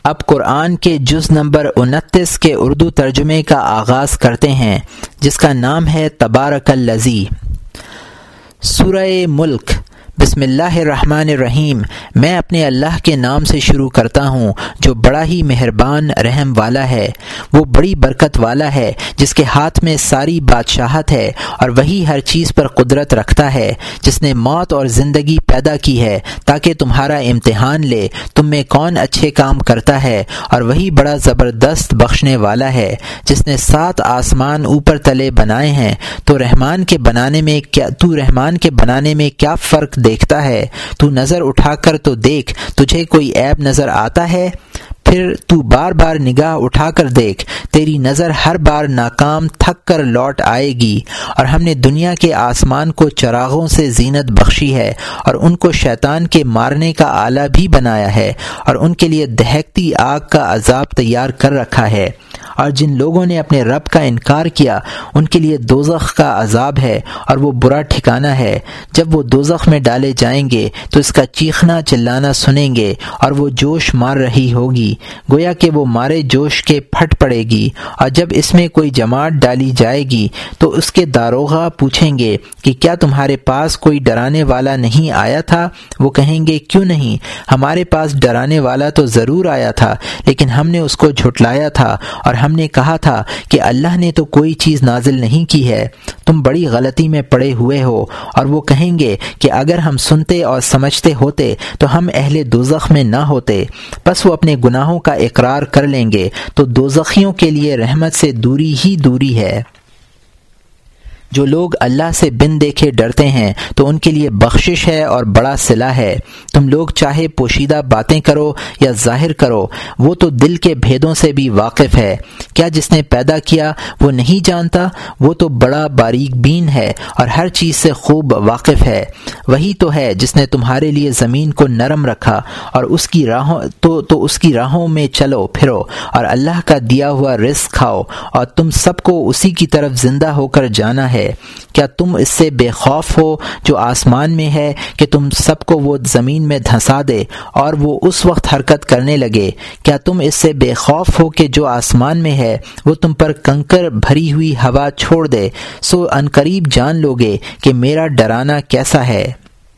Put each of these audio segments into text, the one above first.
اب قرآن کے جز نمبر 29 کے اردو ترجمے کا آغاز کرتے ہیں، جس کا نام ہے تبارک الذی۔ سورہ ملک۔ بسم اللہ الرحمن الرحیم۔ میں اپنے اللہ کے نام سے شروع کرتا ہوں جو بڑا ہی مہربان رحم والا ہے۔ وہ بڑی برکت والا ہے جس کے ہاتھ میں ساری بادشاہت ہے، اور وہی ہر چیز پر قدرت رکھتا ہے، جس نے موت اور زندگی پیدا کی ہے تاکہ تمہارا امتحان لے تم میں کون اچھے کام کرتا ہے، اور وہی بڑا زبردست بخشنے والا ہے جس نے 7 آسمان اوپر تلے بنائے ہیں۔ تو رحمان کے بنانے میں کیا فرق دیکھتا ہے؟ تو نظر اٹھا کر تو دیکھ، تجھے کوئی عیب نظر آتا ہے؟ پھر تو بار بار نگاہ اٹھا کر دیکھ، تیری نظر ہر بار ناکام تھک کر لوٹ آئے گی۔ اور ہم نے دنیا کے آسمان کو چراغوں سے زینت بخشی ہے، اور ان کو شیطان کے مارنے کا آلہ بھی بنایا ہے، اور ان کے لیے دہکتی آگ کا عذاب تیار کر رکھا ہے۔ اور جن لوگوں نے اپنے رب کا انکار کیا ان کے لیے دوزخ کا عذاب ہے، اور وہ برا ٹھکانہ ہے۔ جب وہ دوزخ میں ڈالے جائیں گے تو اس کا چیخنا چلانا سنیں گے، اور وہ جوش مار رہی ہوگی، گویا کہ وہ مارے جوش کے پھٹ پڑے گی۔ اور جب اس میں کوئی جماعت ڈالی جائے گی تو اس کے داروغہ پوچھیں گے کہ کیا تمہارے پاس کوئی ڈرانے والا نہیں آیا تھا؟ وہ کہیں گے کیوں نہیں، ہمارے پاس ڈرانے والا تو ضرور آیا تھا، لیکن ہم نے اس کو جھٹلایا تھا، اور ہم نے کہا تھا کہ اللہ نے تو کوئی چیز نازل نہیں کی ہے، تم بڑی غلطی میں پڑے ہوئے ہو۔ اور وہ کہیں گے کہ اگر ہم سنتے اور سمجھتے ہوتے تو ہم اہل دوزخ میں نہ ہوتے۔ پس وہ اپنے گناہوں کا اقرار کر لیں گے تو دوزخیوں کے لیے رحمت سے دوری ہی دوری ہے۔ جو لوگ اللہ سے بن دیکھے ڈرتے ہیں تو ان کے لیے بخشش ہے اور بڑا صلہ ہے۔ تم لوگ چاہے پوشیدہ باتیں کرو یا ظاہر کرو، وہ تو دل کے بھیدوں سے بھی واقف ہے۔ کیا جس نے پیدا کیا وہ نہیں جانتا؟ وہ تو بڑا باریک بین ہے اور ہر چیز سے خوب واقف ہے۔ وہی تو ہے جس نے تمہارے لیے زمین کو نرم رکھا، اور اس کی راہوں میں چلو پھرو، اور اللہ کا دیا ہوا رزق کھاؤ، اور تم سب کو اسی کی طرف زندہ ہو کر جانا ہے۔ کیا تم اس سے بے خوف ہو جو آسمان میں ہے کہ تم سب کو وہ زمین میں دھنسا دے اور وہ اس وقت حرکت کرنے لگے؟ کیا تم اس سے بے خوف ہو کہ جو آسمان میں ہے وہ تم پر کنکر بھری ہوئی ہوا چھوڑ دے؟ سو عنقریب جان لوگے کہ میرا ڈرانا کیسا ہے۔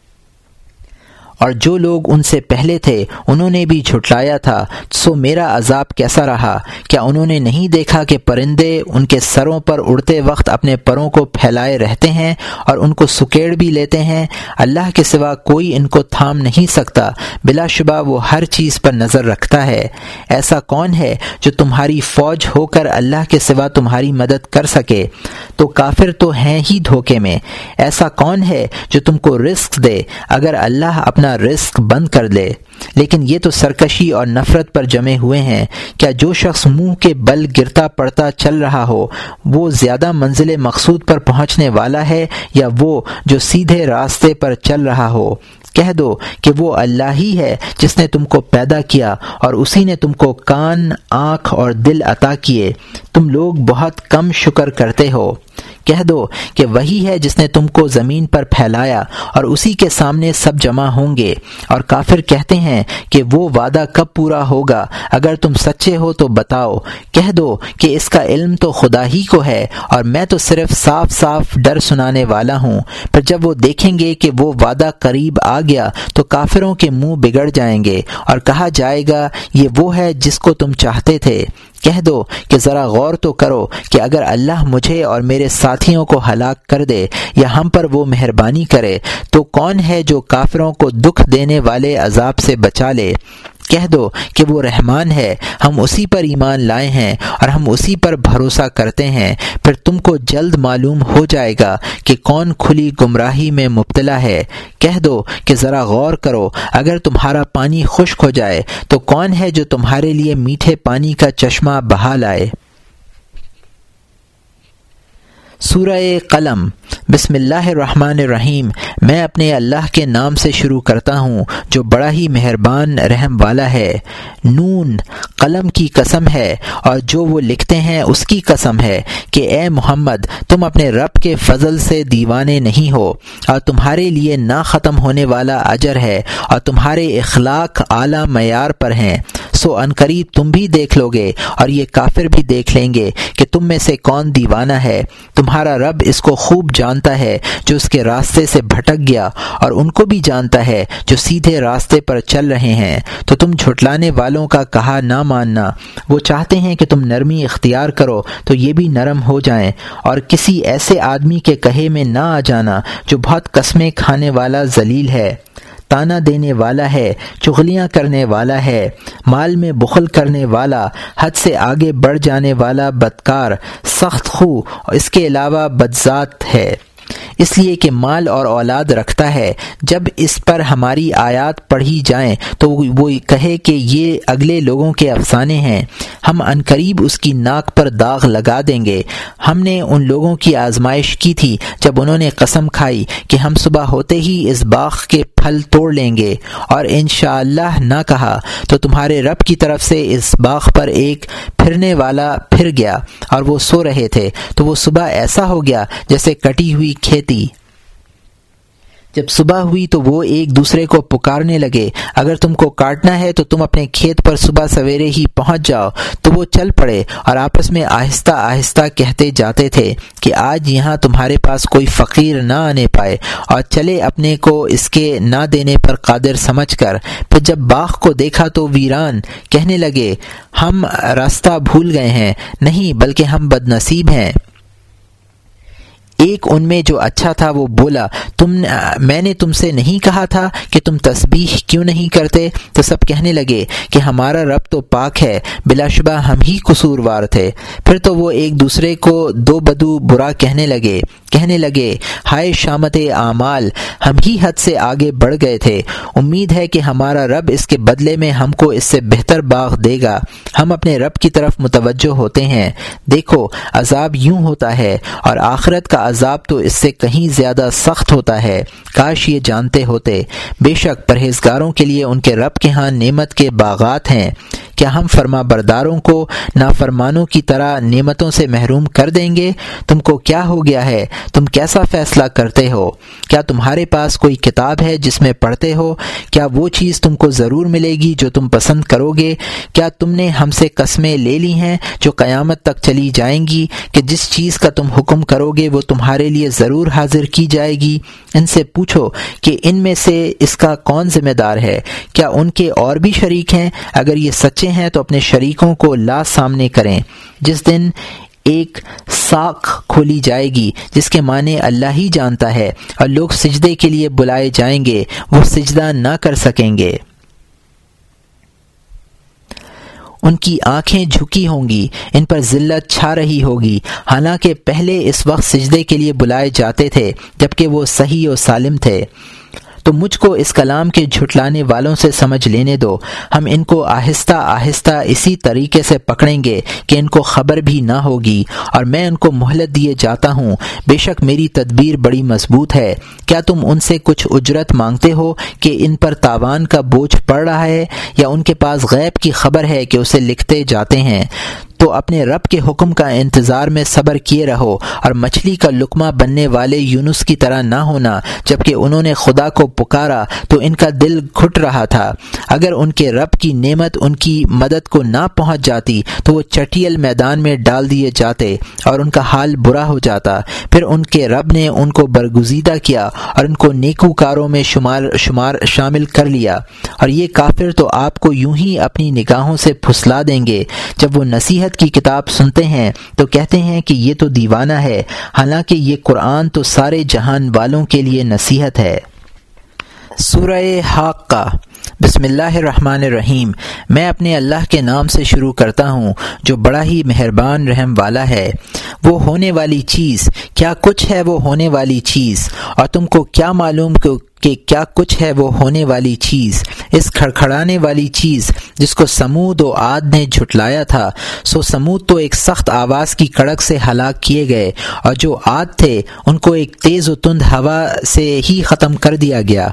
اور جو لوگ ان سے پہلے تھے انہوں نے بھی جھٹلایا تھا، سو میرا عذاب کیسا رہا۔ کیا انہوں نے نہیں دیکھا کہ پرندے ان کے سروں پر اڑتے وقت اپنے پروں کو پھیلائے رہتے ہیں اور ان کو سکیڑ بھی لیتے ہیں؟ اللہ کے سوا کوئی ان کو تھام نہیں سکتا، بلا شبہ وہ ہر چیز پر نظر رکھتا ہے۔ ایسا کون ہے جو تمہاری فوج ہو کر اللہ کے سوا تمہاری مدد کر سکے؟ تو کافر تو ہیں ہی دھوکے میں۔ ایسا کون ہے جو تم کو رزق دے اگر اللہ اپنا رزق بند کر دے؟ لیکن یہ تو سرکشی اور نفرت پر جمے ہوئے ہیں۔ کیا جو شخص منہ کے بل گرتا پڑتا چل رہا ہو وہ زیادہ منزل مقصود پر پہنچنے والا ہے یا وہ جو سیدھے راستے پر چل رہا ہو؟ کہہ دو کہ وہ اللہ ہی ہے جس نے تم کو پیدا کیا اور اسی نے تم کو کان، آنکھ اور دل عطا کیے۔ تم لوگ بہت کم شکر کرتے ہو۔ کہہ دو کہ وہی ہے جس نے تم کو زمین پر پھیلایا اور اسی کے سامنے سب جمع ہوں گے۔ اور کافر کہتے ہیں کہ وہ وعدہ کب پورا ہوگا؟ اگر تم سچے ہو تو بتاؤ۔ کہہ دو کہ اس کا علم تو خدا ہی کو ہے اور میں تو صرف صاف صاف ڈر سنانے والا ہوں۔ پھر جب وہ دیکھیں گے کہ وہ وعدہ قریب آ گیا تو کافروں کے منہ بگڑ جائیں گے اور کہا جائے گا یہ وہ ہے جس کو تم چاہتے تھے۔ کہہ دو کہ ذرا غور تو کرو کہ اگر اللہ مجھے اور میرے ساتھیوں کو ہلاک کر دے یا ہم پر وہ مہربانی کرے تو کون ہے جو کافروں کو دکھ دینے والے عذاب سے بچا لے؟ کہہ دو کہ وہ رحمان ہے، ہم اسی پر ایمان لائے ہیں اور ہم اسی پر بھروسہ کرتے ہیں۔ پھر تم کو جلد معلوم ہو جائے گا کہ کون کھلی گمراہی میں مبتلا ہے۔ کہہ دو کہ ذرا غور کرو، اگر تمہارا پانی خشک ہو جائے تو کون ہے جو تمہارے لیے میٹھے پانی کا چشمہ بہا لائے؟ سورہ قلم۔ بسم اللہ الرحمن الرحیم۔ میں اپنے اللہ کے نام سے شروع کرتا ہوں جو بڑا ہی مہربان رحم والا ہے۔ نون، قلم کی قسم ہے اور جو وہ لکھتے ہیں اس کی قسم ہے کہ اے محمد تم اپنے رب کے فضل سے دیوانے نہیں ہو، اور تمہارے لیے نہ ختم ہونے والا اجر ہے اور تمہارے اخلاق اعلیٰ معیار پر ہیں۔ سو عنقریب تم بھی دیکھ لو گے اور یہ کافر بھی دیکھ لیں گے کہ تم میں سے کون دیوانہ ہے۔ تمہارا رب اس کو خوب جانتا ہے جو اس کے راستے سے بھٹک گیا، اور ان کو بھی جانتا ہے جو سیدھے راستے پر چل رہے ہیں۔ تو تم جھٹلانے والوں کا کہا نہ ماننا، وہ چاہتے ہیں کہ تم نرمی اختیار کرو تو یہ بھی نرم ہو جائیں، اور کسی ایسے آدمی کے کہے میں نہ آ جانا جو بہت قسمیں کھانے والا ذلیل ہے، تانا دینے والا ہے، چغلیاں کرنے والا ہے، مال میں بخل کرنے والا، حد سے آگے بڑھ جانے والا، بدکار، سخت خو، اور اس کے علاوہ بدذات ہے، اس لیے کہ مال اور اولاد رکھتا ہے۔ جب اس پر ہماری آیات پڑھی جائیں تو وہ کہے کہ یہ اگلے لوگوں کے افسانے ہیں، ہم عنقریب اس کی ناک پر داغ لگا دیں گے۔ ہم نے ان لوگوں کی آزمائش کی تھی جب انہوں نے قسم کھائی کہ ہم صبح ہوتے ہی اس باغ کے پھل توڑ لیں گے، اور انشاءاللہ نہ کہا تو تمہارے رب کی طرف سے اس باغ پر ایک پھرنے والا پھر گیا، اور وہ سو رہے تھے تو وہ صبح ایسا ہو گیا جیسے کٹی ہوئی کھیتی۔ جب صبح ہوئی تو وہ ایک دوسرے کو پکارنے لگے، اگر تم کو کاٹنا ہے تو تم اپنے کھیت پر صبح سویرے ہی پہنچ جاؤ۔ تو وہ چل پڑے اور آپس میں آہستہ آہستہ کہتے جاتے تھے کہ آج یہاں تمہارے پاس کوئی فقیر نہ آنے پائے، اور چلے اپنے کو اس کے نہ دینے پر قادر سمجھ کر۔ پھر جب باغ کو دیکھا تو ویران، کہنے لگے ہم راستہ بھول گئے ہیں، نہیں بلکہ ہم بدنصیب ہیں۔ ایک ان میں جو اچھا تھا وہ بولا، میں نے تم سے نہیں کہا تھا کہ تم تسبیح کیوں نہیں کرتے؟ تو سب کہنے لگے کہ ہمارا رب تو پاک ہے، بلا شبہ ہم ہی قصوروار تھے۔ پھر تو وہ ایک دوسرے کو دو بدو برا کہنے لگے ہائے شامت اعمال، ہم ہی حد سے آگے بڑھ گئے تھے، امید ہے کہ ہمارا رب اس کے بدلے میں ہم کو اس سے بہتر باغ دے گا۔ ہم اپنے رب کی طرف متوجہ ہوتے ہیں، دیکھو عذاب یوں ہوتا ہے، اور آخرت کا عذاب تو اس سے کہیں زیادہ سخت ہوتا ہے، کاش یہ جانتے ہوتے۔ بے شک پرہیزگاروں کے لیے ان کے رب کے ہاں نعمت کے باغات ہیں۔ کیا ہم فرما برداروں کو نافرمانوں کی طرح نعمتوں سے محروم کر دیں گے؟ تم کو کیا ہو گیا ہے؟ تم کیسا فیصلہ کرتے ہو؟ کیا تمہارے پاس کوئی کتاب ہے جس میں پڑھتے ہو؟ کیا وہ چیز تم کو ضرور ملے گی جو تم پسند کرو گے؟ کیا تم نے ہم سے قسمیں لے لی ہیں جو قیامت تک چلی جائیں گی کہ جس چیز کا تم حکم کرو گے وہ تمہارے لیے ضرور حاضر کی جائے گی؟ ان سے پوچھو کہ ان میں سے اس کا کون ذمہ دار ہے؟ کیا ان کے اور بھی شریک ہیں؟ اگر یہ سچے ہیں تو اپنے شریکوں کو لا سامنے کریں، جس دن ایک ساکھ کھولی جائے گی جس کے معنی اللہ ہی جانتا ہے، اور لوگ سجدے کے لیے بلائے جائیں گے، وہ سجدہ نہ کر سکیں گے، ان کی آنکھیں جھکی ہوں گی، ان پر ذلت چھا رہی ہوگی، حالانکہ پہلے اس وقت سجدے کے لیے بلائے جاتے تھے جبکہ وہ صحیح و سالم تھے۔ تو مجھ کو اس کلام کے جھٹلانے والوں سے سمجھ لینے دو، ہم ان کو آہستہ آہستہ اسی طریقے سے پکڑیں گے کہ ان کو خبر بھی نہ ہوگی، اور میں ان کو مہلت دیے جاتا ہوں، بے شک میری تدبیر بڑی مضبوط ہے۔ کیا تم ان سے کچھ اجرت مانگتے ہو کہ ان پر تاوان کا بوجھ پڑ رہا ہے، یا ان کے پاس غیب کی خبر ہے کہ اسے لکھتے جاتے ہیں؟ تو اپنے رب کے حکم کا انتظار میں صبر کیے رہو، اور مچھلی کا لقمہ بننے والے یونس کی طرح نہ ہونا، جبکہ انہوں نے خدا کو پکارا تو ان کا دل گھٹ رہا تھا۔ اگر ان کے رب کی نعمت ان کی مدد کو نہ پہنچ جاتی تو وہ چٹیل میدان میں ڈال دیے جاتے اور ان کا حال برا ہو جاتا۔ پھر ان کے رب نے ان کو برگزیدہ کیا اور ان کو نیکوکاروں میں شامل کر لیا، اور یہ کافر تو آپ کو یوں ہی اپنی نگاہوں سے پھسلا دیں گے۔ جب وہ نصیحت کی کتاب سنتے ہیں تو کہتے ہیں کہ یہ تو دیوانہ ہے، حالانکہ یہ قرآن تو سارے جہان والوں کے لیے نصیحت ہے۔ سورہ حاقہ۔ بسم اللہ الرحمن الرحیم۔ میں اپنے اللہ کے نام سے شروع کرتا ہوں جو بڑا ہی مہربان رحم والا ہے۔ وہ ہونے والی چیز، کیا کچھ ہے وہ ہونے والی چیز، اور تم کو کیا معلوم کہ کیا کچھ ہے وہ ہونے والی چیز، اس کھڑکھڑانے والی چیز جس کو سمود و عاد نے جھٹلایا تھا۔ سو سمود تو ایک سخت آواز کی کڑک سے ہلاک کیے گئے، اور جو عاد تھے ان کو ایک تیز و تند ہوا سے ہی ختم کر دیا گیا،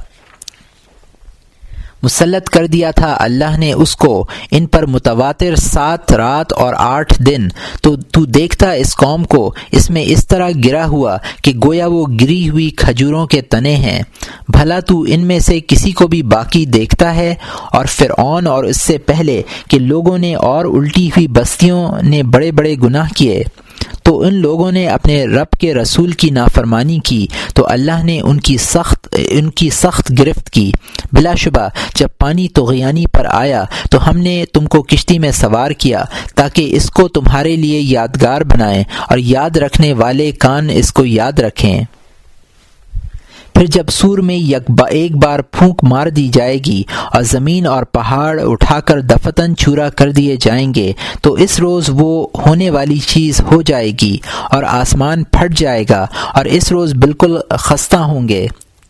مسلط کر دیا تھا اللہ نے اس کو ان پر متواتر 7 رات اور 8 دن۔ تو دیکھتا اس قوم کو اس میں اس طرح گرا ہوا کہ گویا وہ گری ہوئی کھجوروں کے تنے ہیں۔ بھلا تو ان میں سے کسی کو بھی باقی دیکھتا ہے؟ اور فرعون اور اس سے پہلے کے لوگوں نے اور الٹی ہوئی بستیوں نے بڑے بڑے گناہ کیے، تو ان لوگوں نے اپنے رب کے رسول کی نافرمانی کی تو اللہ نے ان کی سخت گرفت کی۔ بلا شبہ جب پانی طغیانی پر آیا تو ہم نے تم کو کشتی میں سوار کیا تاکہ اس کو تمہارے لیے یادگار بنائیں اور یاد رکھنے والے کان اس کو یاد رکھیں۔ پھر جب سور میں ایک بار پھونک مار دی جائے گی اور زمین اور پہاڑ اٹھا کر دفتن چورا کر دیے جائیں گے تو اس روز وہ ہونے والی چیز ہو جائے گی اور آسمان پھٹ جائے گا اور اس روز بالکل خستہ ہوں گے،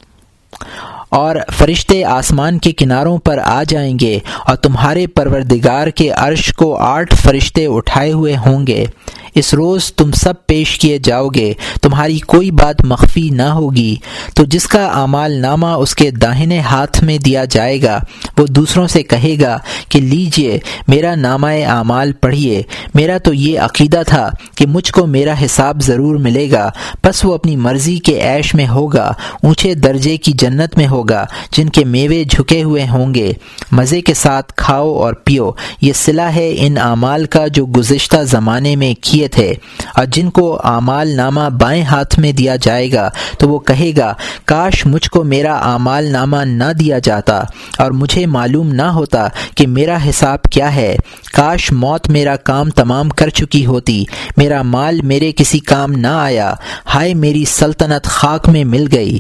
اور فرشتے آسمان کے کناروں پر آ جائیں گے اور تمہارے پروردگار کے عرش کو 8 فرشتے اٹھائے ہوئے ہوں گے۔ اس روز تم سب پیش کیے جاؤ گے، تمہاری کوئی بات مخفی نہ ہوگی۔ تو جس کا اعمال نامہ اس کے داہنے ہاتھ میں دیا جائے گا وہ دوسروں سے کہے گا کہ لیجئے میرا نامہ اعمال پڑھیے، میرا تو یہ عقیدہ تھا کہ مجھ کو میرا حساب ضرور ملے گا۔ پس وہ اپنی مرضی کے عیش میں ہوگا، اونچے درجے کی جنت میں ہوگا جن کے میوے جھکے ہوئے ہوں گے۔ مزے کے ساتھ کھاؤ اور پیو، یہ صلہ ہے ان اعمال کا جو گزشتہ زمانے میں کیے تھے۔ اور جن کو اعمال نامہ بائیں ہاتھ میں دیا جائے گا تو وہ کہے گا کاش مجھ کو میرا اعمال نامہ نہ دیا جاتا اور مجھے معلوم نہ ہوتا کہ میرا حساب کیا ہے۔ کاش موت میرا کام تمام کر چکی ہوتی، میرا مال میرے کسی کام نہ آیا، ہائے میری سلطنت خاک میں مل گئی۔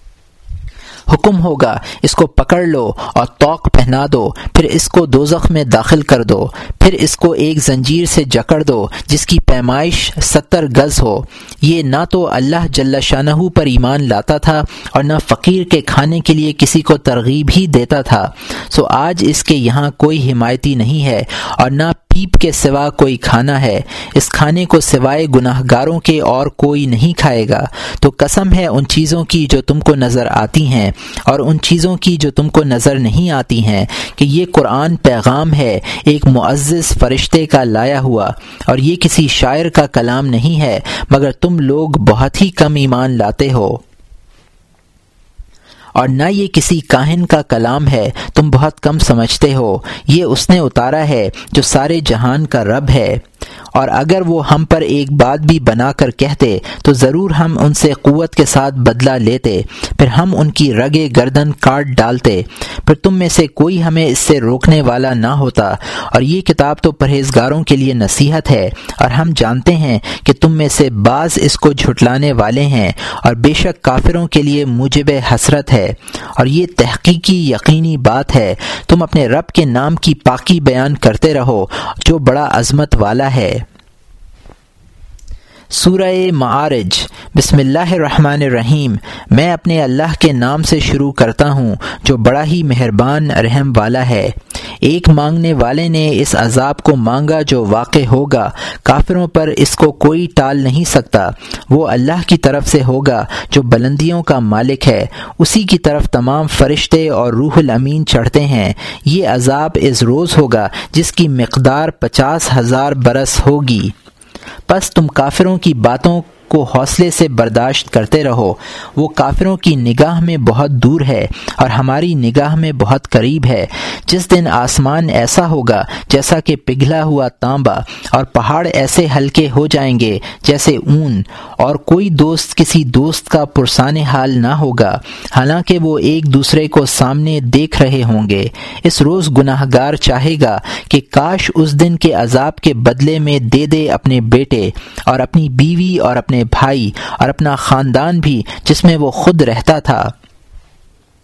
حکم ہوگا اس کو پکڑ لو اور طوق پہنا دو، پھر اس کو دوزخ میں داخل کر دو، پھر اس کو ایک زنجیر سے جکڑ دو جس کی پیمائش 70 گز ہو۔ یہ نہ تو اللہ جل شانہ پر ایمان لاتا تھا اور نہ فقیر کے کھانے کے لیے کسی کو ترغیب ہی دیتا تھا۔ سو آج اس کے یہاں کوئی حمایتی نہیں ہے اور نہ پیپ کے سوا کوئی کھانا ہے، اس کھانے کو سوائے گناہ گاروں کے اور کوئی نہیں کھائے گا۔ تو قسم ہے ان چیزوں کی جو تم کو نظر آتی ہیں اور ان چیزوں کی جو تم کو نظر نہیں آتی ہیں کہ یہ قرآن پیغام ہے ایک معزز فرشتے کا لایا ہوا، اور یہ کسی شاعر کا کلام نہیں ہے، مگر تم لوگ بہت ہی کم ایمان لاتے ہو۔ اور نہ یہ کسی کاہن کا کلام ہے، تم بہت کم سمجھتے ہو۔ یہ اس نے اتارا ہے جو سارے جہان کا رب ہے۔ اور اگر وہ ہم پر ایک بات بھی بنا کر کہتے تو ضرور ہم ان سے قوت کے ساتھ بدلہ لیتے، پھر ہم ان کی رگے گردن کاٹ ڈالتے، پھر تم میں سے کوئی ہمیں اس سے روکنے والا نہ ہوتا۔ اور یہ کتاب تو پرہیزگاروں کے لیے نصیحت ہے، اور ہم جانتے ہیں کہ تم میں سے بعض اس کو جھٹلانے والے ہیں، اور بے شک کافروں کے لیے موجب حسرت ہے۔ اور یہ تحقیقی یقینی بات ہے، تم اپنے رب کے نام کی پاکی بیان کرتے رہو جو بڑا عظمت والا ہے۔ سورہ معارج۔ بسم اللہ الرحمن الرحیم۔ میں اپنے اللہ کے نام سے شروع کرتا ہوں جو بڑا ہی مہربان رحم والا ہے۔ ایک مانگنے والے نے اس عذاب کو مانگا جو واقع ہوگا، کافروں پر اس کو کوئی ٹال نہیں سکتا۔ وہ اللہ کی طرف سے ہوگا جو بلندیوں کا مالک ہے، اسی کی طرف تمام فرشتے اور روح الامین چڑھتے ہیں۔ یہ عذاب اس روز ہوگا جس کی مقدار 50,000 برس ہوگی۔ پس تم کافروں کی باتوں کو حوصلے سے برداشت کرتے رہو، وہ کافروں کی نگاہ میں بہت دور ہے اور ہماری نگاہ میں بہت قریب ہے۔ جس دن آسمان ایسا ہوگا جیسا کہ پگھلا ہوا تانبا، اور پہاڑ ایسے ہلکے ہو جائیں گے جیسے اون، اور کوئی دوست کسی دوست کا پرسان حال نہ ہوگا، حالانکہ وہ ایک دوسرے کو سامنے دیکھ رہے ہوں گے۔ اس روز گناہ گار چاہے گا کہ کاش اس دن کے عذاب کے بدلے میں دے دے اپنے بیٹے اور اپنی بیوی اور اپنے بھائی اور اپنا خاندان بھی جس میں وہ خود رہتا تھا،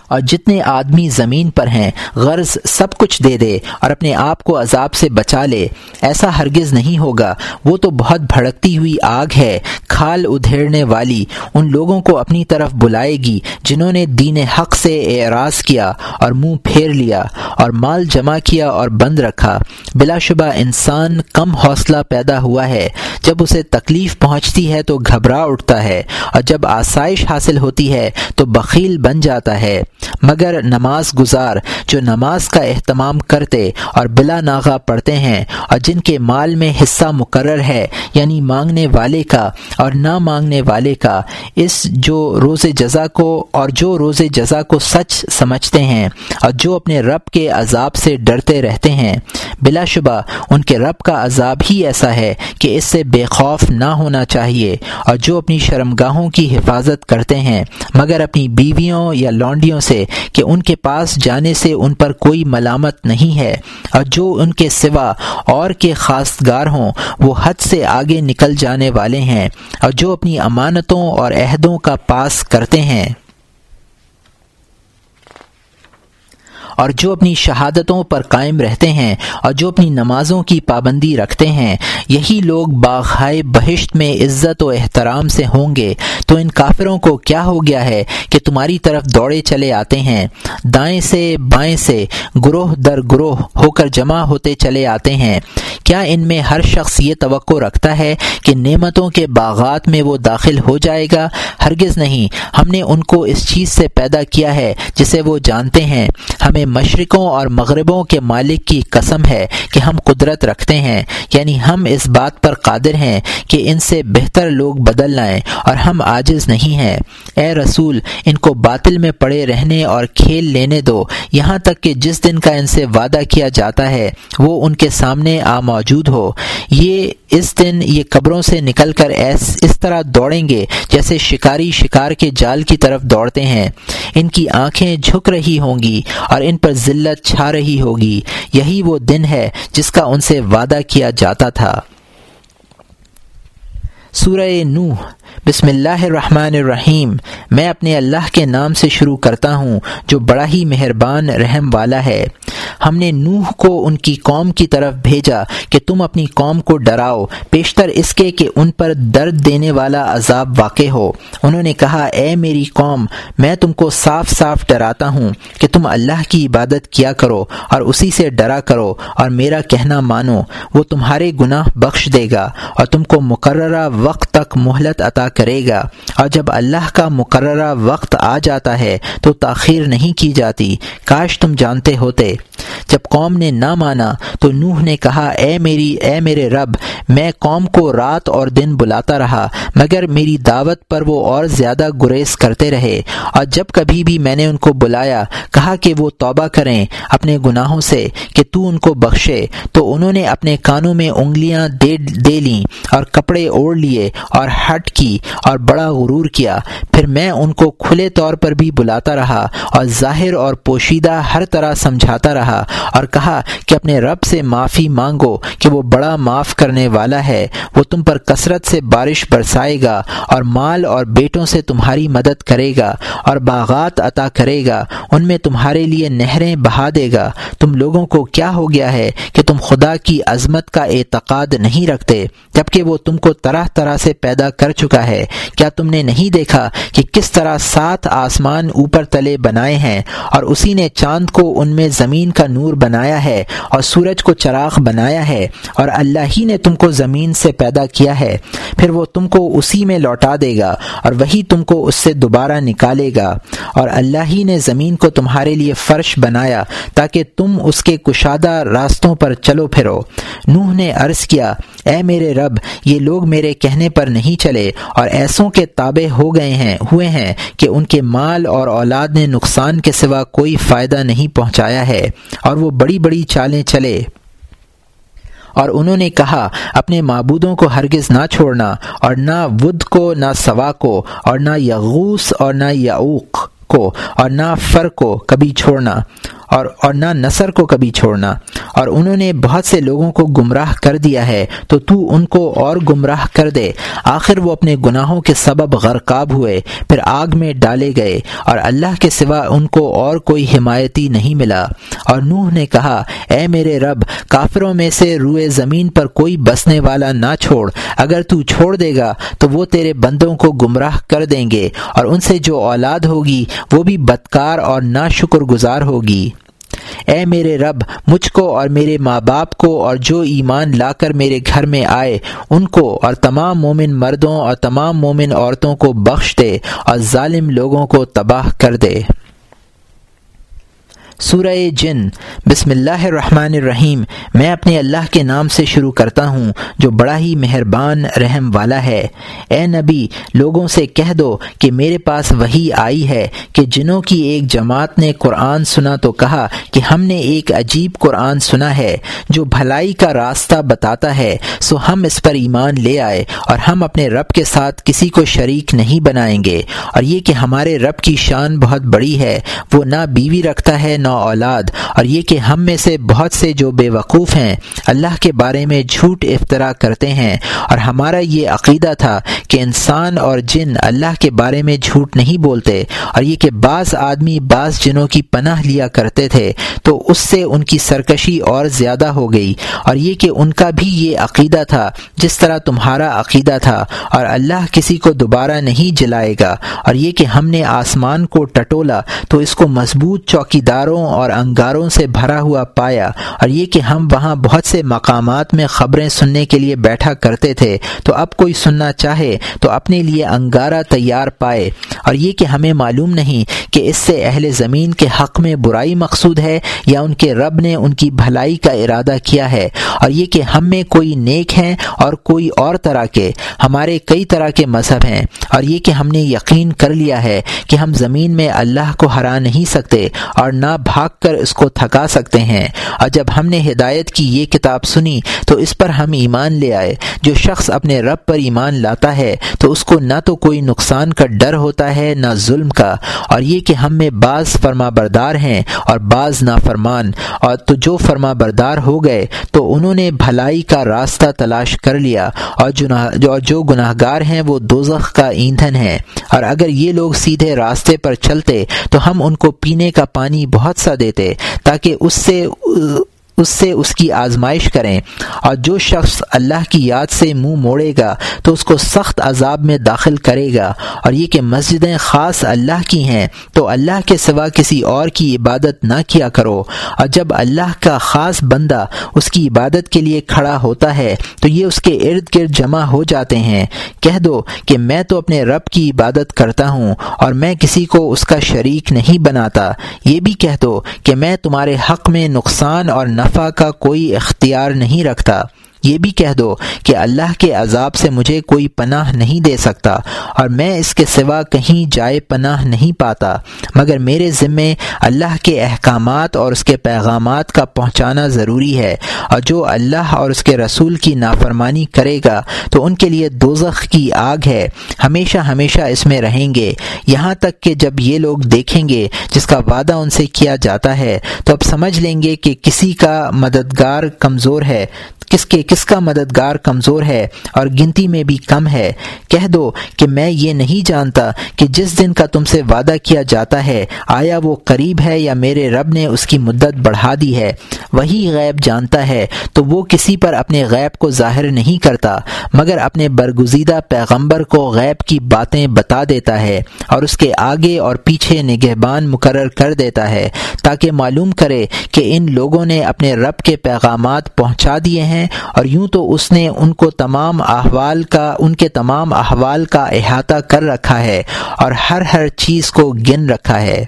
اور جتنے آدمی زمین پر ہیں غرض سب کچھ دے دے اور اپنے آپ کو عذاب سے بچا لے، ایسا ہرگز نہیں ہوگا۔ وہ تو بہت بھڑکتی ہوئی آگ ہے، کھال ادھیڑنے والی، ان لوگوں کو اپنی طرف بلائے گی جنہوں نے دین حق سے اعراض کیا اور منہ پھیر لیا اور مال جمع کیا اور بند رکھا۔ بلا شبہ انسان کم حوصلہ پیدا ہوا ہے، جب اسے تکلیف پہنچتی ہے تو گھبرا اٹھتا ہے، اور جب آسائش حاصل ہوتی ہے تو بخیل بن جاتا ہے۔ مگر نماز گزار جو نماز کا اہتمام کرتے اور بلا ناغہ پڑھتے ہیں، اور جن کے مال میں حصہ مقرر ہے، یعنی مانگنے والے کا اور نہ مانگنے والے کا، جو روز جزا کو سچ سمجھتے ہیں اور جو اپنے رب کے عذاب سے ڈرتے رہتے ہیں، بلا شبہ ان کے رب کا عذاب ہی ایسا ہے کہ اس سے بے خوف نہ ہونا چاہیے۔ اور جو اپنی شرمگاہوں کی حفاظت کرتے ہیں مگر اپنی بیویوں یا لونڈیوں سے کہ ان کے پاس جانے سے ان پر کوئی ملامت نہیں ہے، اور جو ان کے سوا اور کے خواستگار ہوں وہ حد سے آگے نکل جانے والے ہیں، اور جو اپنی امانتوں اور عہدوں کا پاس کرتے ہیں، اور جو اپنی شہادتوں پر قائم رہتے ہیں، اور جو اپنی نمازوں کی پابندی رکھتے ہیں، یہی لوگ باغہائے بہشت میں عزت و احترام سے ہوں گے۔ تو ان کافروں کو کیا ہو گیا ہے کہ تمہاری طرف دوڑے چلے آتے ہیں، دائیں سے بائیں سے گروہ در گروہ ہو کر جمع ہوتے چلے آتے ہیں؟ کیا ان میں ہر شخص یہ توقع رکھتا ہے کہ نعمتوں کے باغات میں وہ داخل ہو جائے گا؟ ہرگز نہیں۔ ہم نے ان کو اس چیز سے پیدا کیا ہے جسے وہ جانتے ہیں۔ ہمیں مشرقوں اور مغربوں کے مالک کی قسم ہے کہ ہم قدرت رکھتے ہیں، یعنی ہم اس بات پر قادر ہیں کہ ان سے بہتر لوگ بدل لائیں، اور ہم عاجز نہیں ہیں۔ اے رسول، ان کو باطل میں پڑے رہنے اور کھیل لینے دو، یہاں تک کہ جس دن کا ان سے وعدہ کیا جاتا ہے وہ ان کے سامنے موجود ہو۔ اس دن یہ قبروں سے نکل کر اس طرح دوڑیں گے جیسے شکاری شکار کے جال کی طرف دوڑتے ہیں۔ ان کی آنکھیں جھک رہی ہوں گی اور ان پر ذلت چھا رہی ہوگی۔ یہی وہ دن ہے جس کا ان سے وعدہ کیا جاتا تھا۔ سورہ نوح۔ بسم اللہ الرحمن الرحیم۔ میں اپنے اللہ کے نام سے شروع کرتا ہوں جو بڑا ہی مہربان رحم والا ہے۔ ہم نے نوح کو ان کی قوم کی طرف بھیجا کہ تم اپنی قوم کو ڈراؤ پیشتر اس کے کہ ان پر درد دینے والا عذاب واقع ہو۔ انہوں نے کہا، اے میری قوم، میں تم کو صاف صاف ڈراتا ہوں کہ تم اللہ کی عبادت کیا کرو اور اسی سے ڈرا کرو اور میرا کہنا مانو۔ وہ تمہارے گناہ بخش دے گا اور تم کو مقررہ وقت تک مہلت عطا کرے گا، اور جب اللہ کا مقررہ وقت آ جاتا ہے تو تاخیر نہیں کی جاتی۔ کاش تم جانتے ہوتے۔ جب قوم نے نہ مانا تو نوح نے کہا، اے میرے رب، میں قوم کو رات اور دن بلاتا رہا مگر میری دعوت پر وہ اور زیادہ گریز کرتے رہے، اور جب کبھی بھی میں نے ان کو بلایا کہا کہ وہ توبہ کریں اپنے گناہوں سے کہ تو ان کو بخشے، تو انہوں نے اپنے کانوں میں انگلیاں دے لیں اور کپڑے اوڑھ لیے اور ہٹ کی اور بڑا غرور کیا۔ پھر میں ان کو کھلے طور پر بھی بلاتا رہا اور ظاہر اور پوشیدہ ہر طرح سمجھاتا رہا اور کہا کہ اپنے رب سے معافی مانگو کہ وہ بڑا معاف کرنے والا ہے، وہ تم پر کثرت سے بارش برسائے گا اور مال اور بیٹوں سے تمہاری مدد کرے گا اور باغات عطا کرے گا، ان میں تمہارے لیے نہریں بہا دے گا۔ تم لوگوں کو کیا ہو گیا ہے کہ تم خدا کی عظمت کا اعتقاد نہیں رکھتے جبکہ وہ تم کو طرح طرح سے پیدا کر چکا ہے؟ کیا تم نے نہیں دیکھا کہ کس طرح 7 آسمان اوپر تلے بنائے ہیں، اور اسی نے چاند کو ان میں زمین کا نور بنایا ہے اور سورج کو چراغ بنایا ہے، اور اللہ ہی نے تم کو زمین سے پیدا کیا ہے، پھر وہ تم کو اسی میں لوٹا دے گا اور وہی تم کو اس سے دوبارہ نکالے گا، اور اللہ ہی نے زمین کو تمہارے لیے فرش بنایا تاکہ تم اس کے کشادہ راستوں پر چلو پھرو۔ نوح نے عرض کیا، اے میرے رب، یہ لوگ میرے کہنے پر نہیں چلے اور ایسوں کے تابع ہوئے ہیں کہ ان کے مال اور اولاد نے نقصان کے سوا کوئی فائدہ نہیں پہنچایا ہے، اور وہ بڑی بڑی چالیں چلے، اور انہوں نے کہا، اپنے معبودوں کو ہرگز نہ چھوڑنا، اور نہ ود کو، نہ سوا کو، اور نہ یغوث اور نہ یعوق کو، اور نہ فر کو کبھی چھوڑنا، اور نہ نصر کو کبھی چھوڑنا، اور انہوں نے بہت سے لوگوں کو گمراہ کر دیا ہے تو تو ان کو اور گمراہ کر دے۔ آخر وہ اپنے گناہوں کے سبب غرقاب ہوئے، پھر آگ میں ڈالے گئے، اور اللہ کے سوا ان کو اور کوئی حمایتی نہیں ملا۔ اور نوح نے کہا، اے میرے رب، کافروں میں سے روئے زمین پر کوئی بسنے والا نہ چھوڑ، اگر تو چھوڑ دے گا تو وہ تیرے بندوں کو گمراہ کر دیں گے، اور ان سے جو اولاد ہوگی وہ بھی بدکار اور ناشکر گزار ہوگی۔ اے میرے رب، مجھ کو اور میرے ماں باپ کو اور جو ایمان لا کر میرے گھر میں آئے ان کو اور تمام مومن مردوں اور تمام مومن عورتوں کو بخش دے اور ظالم لوگوں کو تباہ کر دے۔ سورہ جن۔ بسم اللہ الرحمن الرحیم۔ میں اپنے اللہ کے نام سے شروع کرتا ہوں جو بڑا ہی مہربان رحم والا ہے۔ اے نبی، لوگوں سے کہہ دو کہ میرے پاس وحی آئی ہے کہ جنوں کی ایک جماعت نے قرآن سنا تو کہا کہ ہم نے ایک عجیب قرآن سنا ہے جو بھلائی کا راستہ بتاتا ہے، سو ہم اس پر ایمان لے آئے اور ہم اپنے رب کے ساتھ کسی کو شریک نہیں بنائیں گے۔ اور یہ کہ ہمارے رب کی شان بہت بڑی ہے، وہ نہ بیوی رکھتا ہے نہ اولاد، اور یہ کہ ہم میں سے بہت سے جو بے وقوف ہیں اللہ کے بارے میں جھوٹ افترا کرتے ہیں، اور ہمارا یہ عقیدہ تھا کہ انسان اور جن اللہ کے بارے میں جھوٹ نہیں بولتے، اور یہ کہ بعض آدمی بعض جنوں کی پناہ لیا کرتے تھے تو اس سے ان کی سرکشی اور زیادہ ہو گئی، اور یہ کہ ان کا بھی یہ عقیدہ تھا جس طرح تمہارا عقیدہ تھا، اور اللہ کسی کو دوبارہ نہیں جلائے گا، اور یہ کہ ہم نے آسمان کو ٹٹولا تو اس کو مضبوط چوکیداروں اور انگاروں سے بھرا ہوا پایا، اور یہ کہ ہم وہاں بہت سے مقامات میں خبریں سننے کے لیے بیٹھا کرتے تھے، تو اب کوئی سننا چاہے تو اپنے لیے انگارہ تیار پائے، اور یہ کہ ہمیں معلوم نہیں کہ اس سے اہل زمین کے حق میں برائی مقصود ہے یا ان کے رب نے ان کی بھلائی کا ارادہ کیا ہے، اور یہ کہ ہم میں کوئی نیک ہیں اور کوئی اور طرح کے، ہمارے کئی طرح کے مذہب ہیں، اور یہ کہ ہم نے یقین کر لیا ہے کہ ہم زمین میں اللہ کو ہرا نہیں سکتے اور نہ بھاگ کر اس کو تھکا سکتے ہیں۔ اور جب ہم نے ہدایت کی یہ کتاب سنی تو اس پر ہم ایمان لے آئے۔ جو شخص اپنے رب پر ایمان لاتا ہے تو اس کو نہ تو کوئی نقصان کا ڈر ہوتا ہے نہ ظلم کا، اور یہ کہ ہم میں بعض فرما بردار ہیں اور بعض نافرمان، اور تو جو فرما بردار ہو گئے تو انہوں نے بھلائی کا راستہ تلاش کر لیا، اور جو گناہگار ہیں وہ دوزخ کا ایندھن ہے۔ اور اگر یہ لوگ سیدھے راستے پر چلتے تو ہم ان کو پینے کا پانی بہت سا دیتے تاکہ اس سے اس کی آزمائش کریں، اور جو شخص اللہ کی یاد سے منہ موڑے گا تو اس کو سخت عذاب میں داخل کرے گا۔ اور یہ کہ مسجدیں خاص اللہ کی ہیں تو اللہ کے سوا کسی اور کی عبادت نہ کیا کرو، اور جب اللہ کا خاص بندہ اس کی عبادت کے لیے کھڑا ہوتا ہے تو یہ اس کے ارد گرد جمع ہو جاتے ہیں۔ کہہ دو کہ میں تو اپنے رب کی عبادت کرتا ہوں اور میں کسی کو اس کا شریک نہیں بناتا۔ یہ بھی کہہ دو کہ میں تمہارے حق میں نقصان اور نفع کا کوئی اختیار نہیں رکھتا۔ یہ بھی کہہ دو کہ اللہ کے عذاب سے مجھے کوئی پناہ نہیں دے سکتا، اور میں اس کے سوا کہیں جائے پناہ نہیں پاتا، مگر میرے ذمے اللہ کے احکامات اور اس کے پیغامات کا پہنچانا ضروری ہے، اور جو اللہ اور اس کے رسول کی نافرمانی کرے گا تو ان کے لیے دوزخ کی آگ ہے، ہمیشہ ہمیشہ اس میں رہیں گے، یہاں تک کہ جب یہ لوگ دیکھیں گے جس کا وعدہ ان سے کیا جاتا ہے تو اب سمجھ لیں گے کہ کس کا مددگار کمزور ہے اور گنتی میں بھی کم ہے۔ کہہ دو کہ میں یہ نہیں جانتا کہ جس دن کا تم سے وعدہ کیا جاتا ہے آیا وہ قریب ہے یا میرے رب نے اس کی مدت بڑھا دی ہے۔ وہی غیب جانتا ہے تو وہ کسی پر اپنے غیب کو ظاہر نہیں کرتا مگر اپنے برگزیدہ پیغمبر کو غیب کی باتیں بتا دیتا ہے، اور اس کے آگے اور پیچھے نگہبان مقرر کر دیتا ہے تاکہ معلوم کرے کہ ان لوگوں نے اپنے رب کے پیغامات پہنچا دیے ہیں، اور یوں تو اس نے ان کے تمام احوال کا احاطہ کر رکھا ہے اور ہر چیز کو گن رکھا ہے۔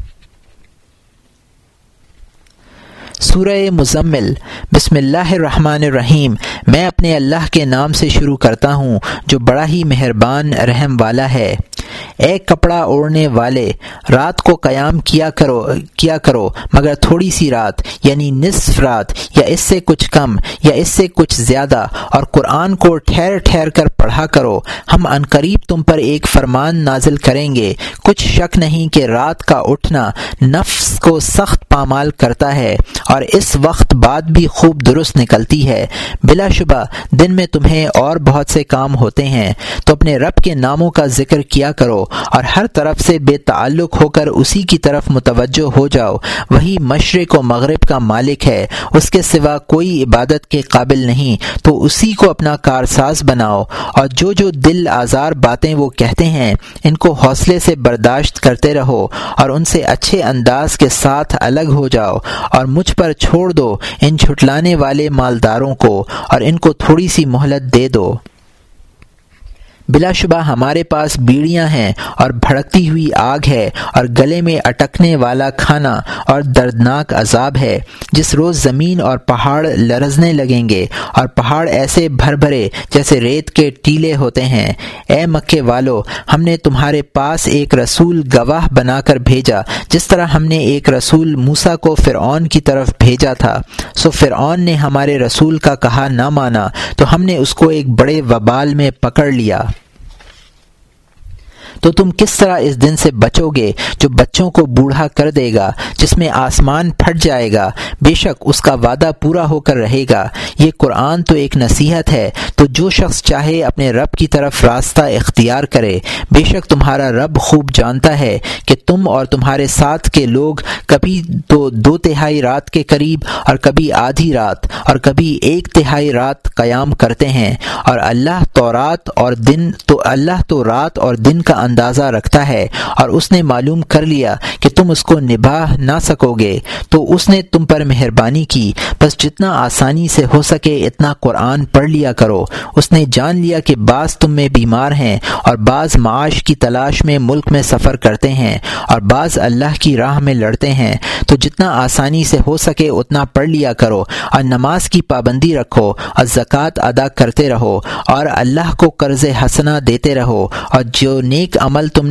سورہ مزمل۔ بسم اللہ الرحمن الرحیم۔ میں اپنے اللہ کے نام سے شروع کرتا ہوں جو بڑا ہی مہربان رحم والا ہے۔ اے کپڑا اوڑھنے والے، رات کو قیام کیا کرو مگر تھوڑی سی رات، یعنی نصف رات یا اس سے کچھ کم یا اس سے کچھ زیادہ، اور قرآن کو ٹھہر ٹھہر کر پڑھا کرو۔ ہم عنقریب تم پر ایک فرمان نازل کریں گے۔ کچھ شک نہیں کہ رات کا اٹھنا نفس کو سخت پامال کرتا ہے اور اس وقت بعد بھی خوب درست نکلتی ہے۔ بلا شبہ دن میں تمہیں اور بہت سے کام ہوتے ہیں، تو اپنے رب کے ناموں کا ذکر کیا کرو اور ہر طرف سے بے تعلق ہو کر اسی کی طرف متوجہ ہو جاؤ۔ وہی مشرق و مغرب کا مالک ہے، اس کے سوا کوئی عبادت کے قابل نہیں، تو اسی کو اپنا کارساز بناؤ۔ اور جو دل آزار باتیں وہ کہتے ہیں، ان کو حوصلے سے برداشت کرتے رہو اور ان سے اچھے انداز کے ساتھ الگ ہو جاؤ، اور مجھ پر چھوڑ دو ان جھٹلانے والے مالداروں کو، اور ان کو تھوڑی سی مہلت دے دو۔ بلا شبہ ہمارے پاس بیڑیاں ہیں اور بھڑکتی ہوئی آگ ہے اور گلے میں اٹکنے والا کھانا اور دردناک عذاب ہے، جس روز زمین اور پہاڑ لرزنے لگیں گے اور پہاڑ ایسے بھر بھرے جیسے ریت کے ٹیلے ہوتے ہیں۔ اے مکے والو، ہم نے تمہارے پاس ایک رسول گواہ بنا کر بھیجا، جس طرح ہم نے ایک رسول موسیٰ کو فرعون کی طرف بھیجا تھا۔ سو فرعون نے ہمارے رسول کا کہا نہ مانا، تو ہم نے اس کو ایک بڑے وبال میں پکڑ لیا۔ تو تم کس طرح اس دن سے بچو گے جو بچوں کو بوڑھا کر دے گا، جس میں آسمان پھٹ جائے گا؟ بے شک اس کا وعدہ پورا ہو کر رہے گا۔ یہ قرآن تو ایک نصیحت ہے، تو جو شخص چاہے اپنے رب کی طرف راستہ اختیار کرے۔ بے شک تمہارا رب خوب جانتا ہے کہ تم اور تمہارے ساتھ کے لوگ کبھی تو 2/3 رات کے قریب اور کبھی آدھی رات اور کبھی 1/3 رات قیام کرتے ہیں، اور اللہ تو رات اور دن کا اندازہ رکھتا ہے، اور اس نے معلوم کر لیا کہ تم اس کو نبھا نہ سکو گے، تو اس نے تم پر مہربانی کی، بس جتنا آسانی سے ہو سکے اتنا قرآن پڑھ لیا کرو۔ اس نے جان لیا کہ بعض تم میں بیمار ہیں اور بعض معاش کی تلاش میں ملک میں سفر کرتے ہیں اور بعض اللہ کی راہ میں لڑتے ہیں، تو جتنا آسانی سے ہو سکے اتنا پڑھ لیا کرو، اور نماز کی پابندی رکھو اور زکوٰۃ ادا کرتے رہو اور اللہ کو قرض حسنہ دیتے رہو، اور جو نیک عمل تم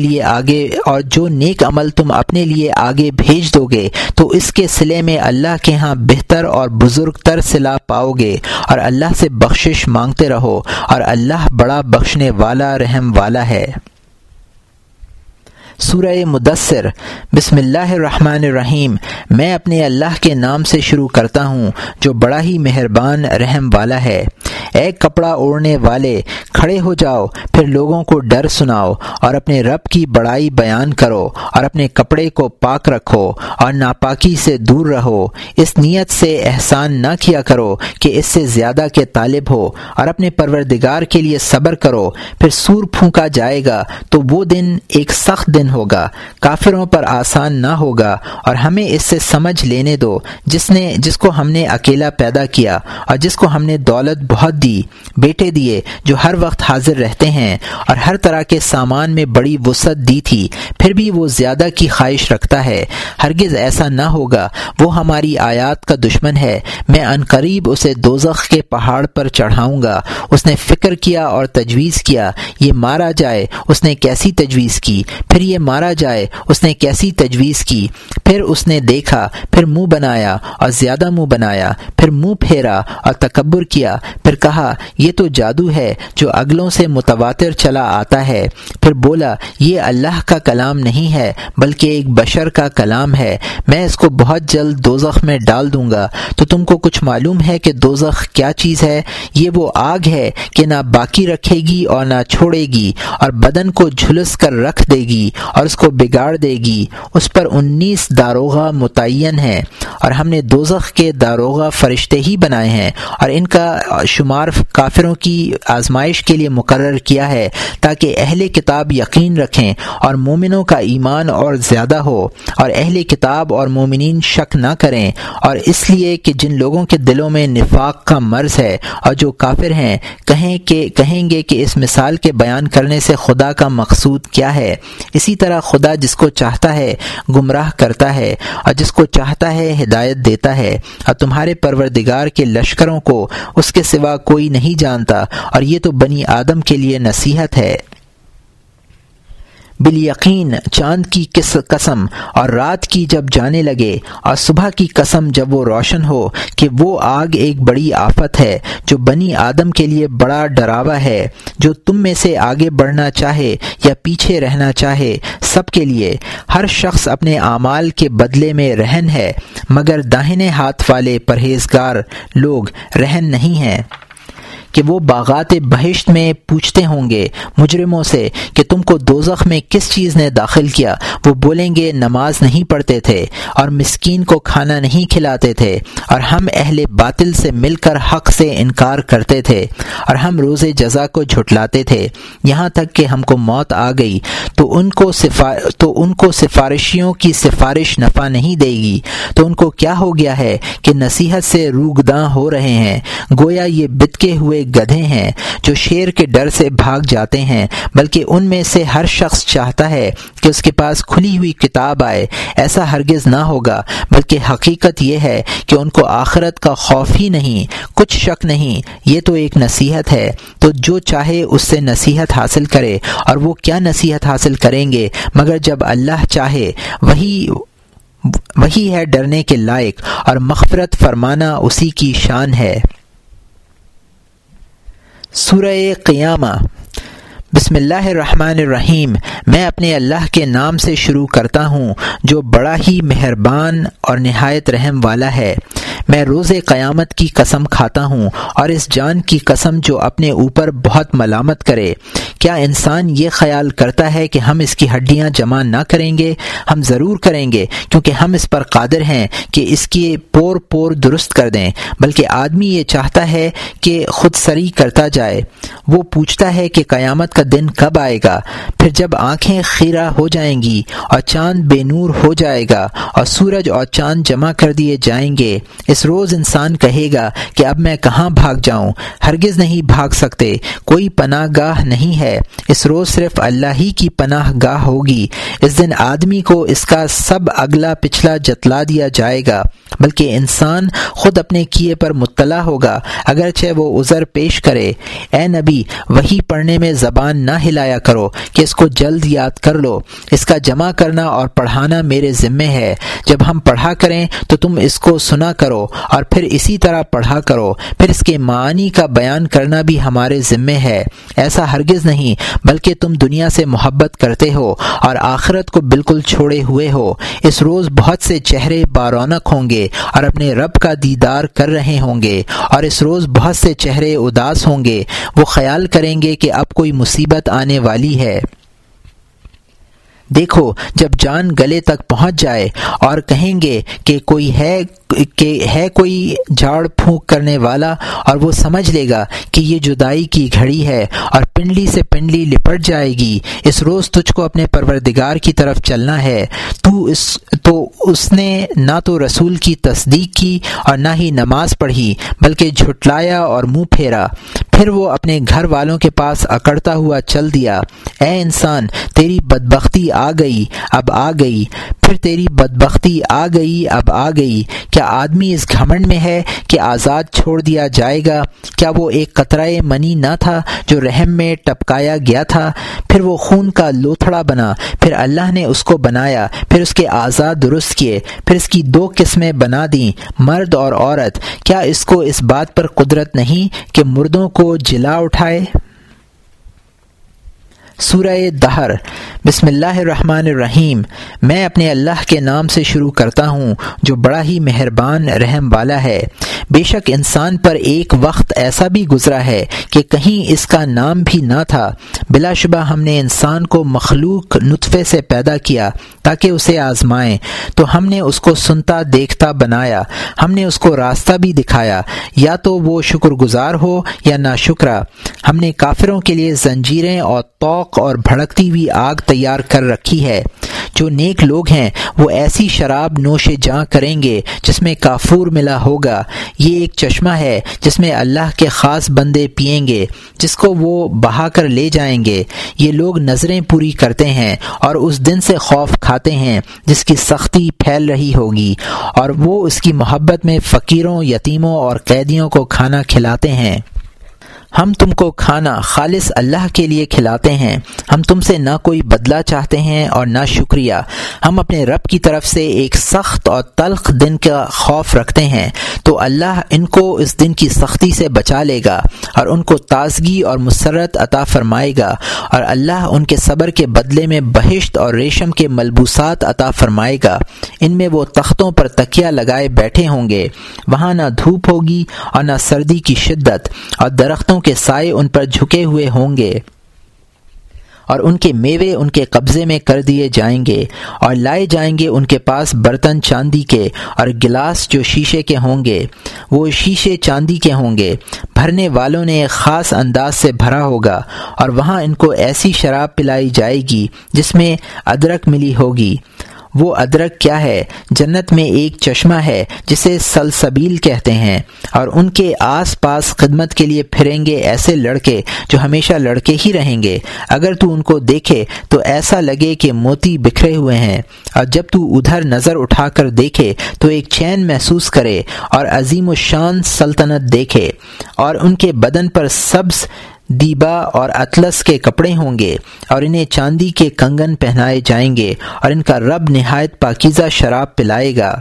اپنے لیے آگے بھیج دو گے تو اس کے صلے میں اللہ کے ہاں بہتر اور بزرگ تر صلہ پاؤ گے، اور اللہ سے بخشش مانگتے رہو، اور اللہ بڑا بخشنے والا رحم والا ہے۔ سورہ مدثر۔ بسم اللہ الرحمن الرحیم۔ میں اپنے اللہ کے نام سے شروع کرتا ہوں جو بڑا ہی مہربان رحم والا ہے۔ اے کپڑا اوڑھنے والے، کھڑے ہو جاؤ، پھر لوگوں کو ڈر سناؤ اور اپنے رب کی بڑائی بیان کرو، اور اپنے کپڑے کو پاک رکھو اور ناپاکی سے دور رہو۔ اس نیت سے احسان نہ کیا کرو کہ اس سے زیادہ کے طالب ہو، اور اپنے پروردگار کے لیے صبر کرو۔ پھر سور پھونکا جائے گا تو وہ دن ایک سخت دن ہوگا، کافروں پر آسان نہ ہوگا، اور ہمیں اس سے سمجھ لینے دو جس کو ہم نے اکیلا پیدا کیا اور جس کو ہم نے دولت بہت دی، بیٹے دیے جو ہر وقت حاضر رہتے ہیں، اور ہر طرح کے سامان میں بڑی وسعت دی تھی، پھر بھی وہ زیادہ کی خواہش رکھتا ہے۔ ہرگز ایسا نہ ہوگا، وہ ہماری آیات کا دشمن ہے۔ میں عنقریب اسے دوزخ کے پہاڑ پر چڑھاؤں گا۔ اس نے فکر کیا اور تجویز کیا، یہ مارا جائے، اس نے کیسی تجویز کی، پھر یہ مارا جائے، اس نے کیسی تجویز کی، پھر اس نے دیکھا، پھر منہ بنایا اور زیادہ منہ بنایا، پھر منہ پھیرا اور تکبر کیا، پھر کہا یہ تو جادو ہے جو اگلوں سے متواتر چلا آتا ہے، پھر بولا یہ اللہ کا کلام نہیں ہے بلکہ ایک بشر کا کلام ہے، میں اس کو بہت جلد دوزخ میں ڈال دوں گا۔ تو تم کو کچھ معلوم ہے کہ دوزخ کیا چیز ہے؟ یہ وہ آگ ہے کہ نہ باقی رکھے گی اور نہ چھوڑے گی، اور بدن کو جھلس کر رکھ دے گی اور اس کو بگاڑ دے گی۔ اس پر 19 داروغہ متعین ہیں، اور ہم نے دوزخ کے داروغہ فرشتے ہی بنائے ہیں، اور ان کا شمار کافروں کی آزمائش کے لیے مقرر کیا ہے، تاکہ اہل کتاب یقین رکھیں اور مومنوں کا ایمان اور زیادہ ہو، اور اہل کتاب اور مومنین شک نہ کریں، اور اس لیے کہ جن لوگوں کے دلوں میں نفاق کا مرض ہے اور جو کافر ہیں کہیں گے کہ اس مثال کے بیان کرنے سے خدا کا مقصود کیا ہے۔ اسی طرح خدا جس کو چاہتا ہے گمراہ کرتا ہے اور جس کو چاہتا ہے ہدایت دیتا ہے، اور تمہارے پروردگار کے لشکروں کو اس کے سوا کوئی نہیں جانتا، اور یہ تو بنی آدم کے لیے نصیحت ہے۔ بالیقین چاند کی قسم اور رات کی جب جانے لگے اور صبح کی قسم جب وہ روشن ہو کہ وہ آگ ایک بڑی آفت ہے جو بنی آدم کے لیے بڑا ڈراوا ہے. جو تم میں سے آگے بڑھنا چاہے یا پیچھے رہنا چاہے سب کے لیے ہر شخص اپنے اعمال کے بدلے میں رہن ہے، مگر داہنے ہاتھ والے پرہیزگار لوگ رہن نہیں ہیں کہ وہ باغات بہشت میں پوچھتے ہوں گے مجرموں سے کہ تم کو دوزخ میں کس چیز نے داخل کیا. وہ بولیں گے نماز نہیں پڑھتے تھے اور مسکین کو کھانا نہیں کھلاتے تھے اور ہم اہل باطل سے مل کر حق سے انکار کرتے تھے اور ہم روز جزا کو جھٹلاتے تھے یہاں تک کہ ہم کو موت آ گئی تو ان کو سفارشیوں کی سفارش نفع نہیں دے گی. تو ان کو کیا ہو گیا ہے کہ نصیحت سے روگداں ہو رہے ہیں، گویا یہ بتکے ہوئے گدھے ہیں جو شیر کے ڈر سے بھاگ جاتے ہیں. بلکہ ان میں سے ہر شخص چاہتا ہے کہ اس کے پاس کھلی ہوئی کتاب آئے. ایسا ہرگز نہ ہوگا، بلکہ حقیقت یہ ہے کہ ان کو آخرت کا خوف ہی نہیں، کچھ شک نہیں. یہ تو ایک نصیحت ہے، تو جو چاہے اس سے نصیحت حاصل کرے. اور وہ کیا نصیحت حاصل کریں گے مگر جب اللہ چاہے. وہی ہے ڈرنے کے لائق اور مغفرت فرمانا اسی کی شان ہے. سورہ قیامہ. بسم اللہ الرحمن الرحیم. میں اپنے اللہ کے نام سے شروع کرتا ہوں جو بڑا ہی مہربان اور نہایت رحم والا ہے. میں روز قیامت کی قسم کھاتا ہوں اور اس جان کی قسم جو اپنے اوپر بہت ملامت کرے. کیا انسان یہ خیال کرتا ہے کہ ہم اس کی ہڈیاں جمع نہ کریں گے؟ ہم ضرور کریں گے، کیونکہ ہم اس پر قادر ہیں کہ اس کی پور پور درست کر دیں. بلکہ آدمی یہ چاہتا ہے کہ خود سری کرتا جائے. وہ پوچھتا ہے کہ قیامت کا دن کب آئے گا؟ پھر جب آنکھیں خیرہ ہو جائیں گی اور چاند بے نور ہو جائے گا اور سورج اور چاند جمع کر دیے جائیں گے، اس روز انسان کہے گا کہ اب میں کہاں بھاگ جاؤں؟ ہرگز نہیں بھاگ سکتے، کوئی پناہ گاہ نہیں ہے. اس روز صرف اللہ ہی کی پناہ گاہ ہوگی. اس دن آدمی کو اس کا سب اگلا پچھلا جتلا دیا جائے گا، بلکہ انسان خود اپنے کیے پر مطلع ہوگا اگرچہ وہ عذر پیش کرے. اے نبی، وحی پڑھنے میں زبان نہ ہلایا کرو کہ اس کو جلد یاد کر لو. اس کا جمع کرنا اور پڑھانا میرے ذمے ہے. جب ہم پڑھا کریں تو تم اس کو سنا کرو اور پھر اسی طرح پڑھا کرو. پھر اس کے معانی کا بیان کرنا بھی ہمارے ذمے ہے. ایسا ہرگز نہیں، بلکہ تم دنیا سے محبت کرتے ہو اور آخرت کو بالکل چھوڑے ہوئے ہو. اس روز بہت سے چہرے بارونق ہوں گے اور اپنے رب کا دیدار کر رہے ہوں گے، اور اس روز بہت سے چہرے اداس ہوں گے. وہ خیال کریں گے کہ اب کوئی مصیبت آنے والی ہے. دیکھو، جب جان گلے تک پہنچ جائے اور کہیں گے کہ کوئی جھاڑ پھونک کرنے والا، اور وہ سمجھ لے گا کہ یہ جدائی کی گھڑی ہے اور پنڈلی سے پنڈلی لپٹ جائے گی. اس روز تجھ کو اپنے پروردگار کی طرف چلنا ہے. تو اس نے نہ تو رسول کی تصدیق کی اور نہ ہی نماز پڑھی، بلکہ جھٹلایا اور منہ پھیرا. پھر وہ اپنے گھر والوں کے پاس اکڑتا ہوا چل دیا. اے انسان، تیری بدبختی آ گئی، اب آ گئی. پھر تیری بدبختی آ گئی، اب آ گئی. کیا آدمی اس گھمنڈ میں ہے کہ آزاد چھوڑ دیا جائے گا؟ کیا وہ ایک قطرہ منی نہ تھا جو رحم میں ٹپکایا گیا تھا؟ پھر وہ خون کا لوتھڑا بنا. پھر اللہ نے اس کو بنایا، پھر اس کے اعضاء درست کیے، پھر اس کی دو قسمیں بنا دیں، مرد اور عورت. کیا اس کو اس بات پر قدرت نہیں کہ مردوں کو جلا اٹھائے؟ سورہ دہر. بسم اللہ الرحمن الرحیم. میں اپنے اللہ کے نام سے شروع کرتا ہوں جو بڑا ہی مہربان رحم والا ہے. بے شک انسان پر ایک وقت ایسا بھی گزرا ہے کہ کہیں اس کا نام بھی نہ تھا. بلا شبہ ہم نے انسان کو مخلوق نطفے سے پیدا کیا تاکہ اسے آزمائیں. تو ہم نے اس کو سنتا دیکھتا بنایا، ہم نے اس کو راستہ بھی دکھایا. یا تو وہ شکر گزار ہو یا ناشکرا. ہم نے کافروں کے لیے زنجیریں اور طوق اور بھڑکتی ہوئی آگ تیار کر رکھی ہے. جو نیک لوگ ہیں وہ ایسی شراب نوش جاں کریں گے جس میں کافور ملا ہوگا. یہ ایک چشمہ ہے جس میں اللہ کے خاص بندے پئیں گے، جس کو وہ بہا کر لے جائیں گے. یہ لوگ نظریں پوری کرتے ہیں اور اس دن سے خوف کھاتے ہیں جس کی سختی پھیل رہی ہوگی، اور وہ اس کی محبت میں فقیروں، یتیموں اور قیدیوں کو کھانا کھلاتے ہیں. ہم تم کو کھانا خالص اللہ کے لیے کھلاتے ہیں، ہم تم سے نہ کوئی بدلہ چاہتے ہیں اور نہ شکریہ۔ ہم اپنے رب کی طرف سے ایک سخت اور تلخ دن کا خوف رکھتے ہیں، تو اللہ ان کو اس دن کی سختی سے بچا لے گا اور ان کو تازگی اور مسرت عطا فرمائے گا، اور اللہ ان کے صبر کے بدلے میں بہشت اور ریشم کے ملبوسات عطا فرمائے گا۔ ان میں وہ تختوں پر تکیہ لگائے بیٹھے ہوں گے، وہاں نہ دھوپ ہوگی اور نہ سردی کی شدت، اور درختوں کے سائے ان پر جھکے ہوئے ہوں گے، اور ان کے میوے ان کے قبضے میں کر دیے جائیں گے، اور لائے جائیں گے ان کے پاس برتن چاندی کے اور گلاس جو شیشے کے ہوں گے، وہ شیشے چاندی کے ہوں گے، بھرنے والوں نے ایک خاص انداز سے بھرا ہوگا، اور وہاں ان کو ایسی شراب پلائی جائے گی جس میں ادرک ملی ہوگی۔ وہ ادرک کیا ہے؟ جنت میں ایک چشمہ ہے جسے سلسبیل کہتے ہیں، اور ان کے آس پاس خدمت کے لیے پھریں گے ایسے لڑکے جو ہمیشہ لڑکے ہی رہیں گے۔ اگر تو ان کو دیکھے تو ایسا لگے کہ موتی بکھرے ہوئے ہیں، اور جب تو ادھر نظر اٹھا کر دیکھے تو ایک چین محسوس کرے اور عظیم الشان سلطنت دیکھے، اور ان کے بدن پر سبز دیبا اور اطلس کے کپڑے ہوں گے، اور انہیں چاندی کے کنگن پہنائے جائیں گے، اور ان کا رب نہایت پاکیزہ شراب پلائے گا۔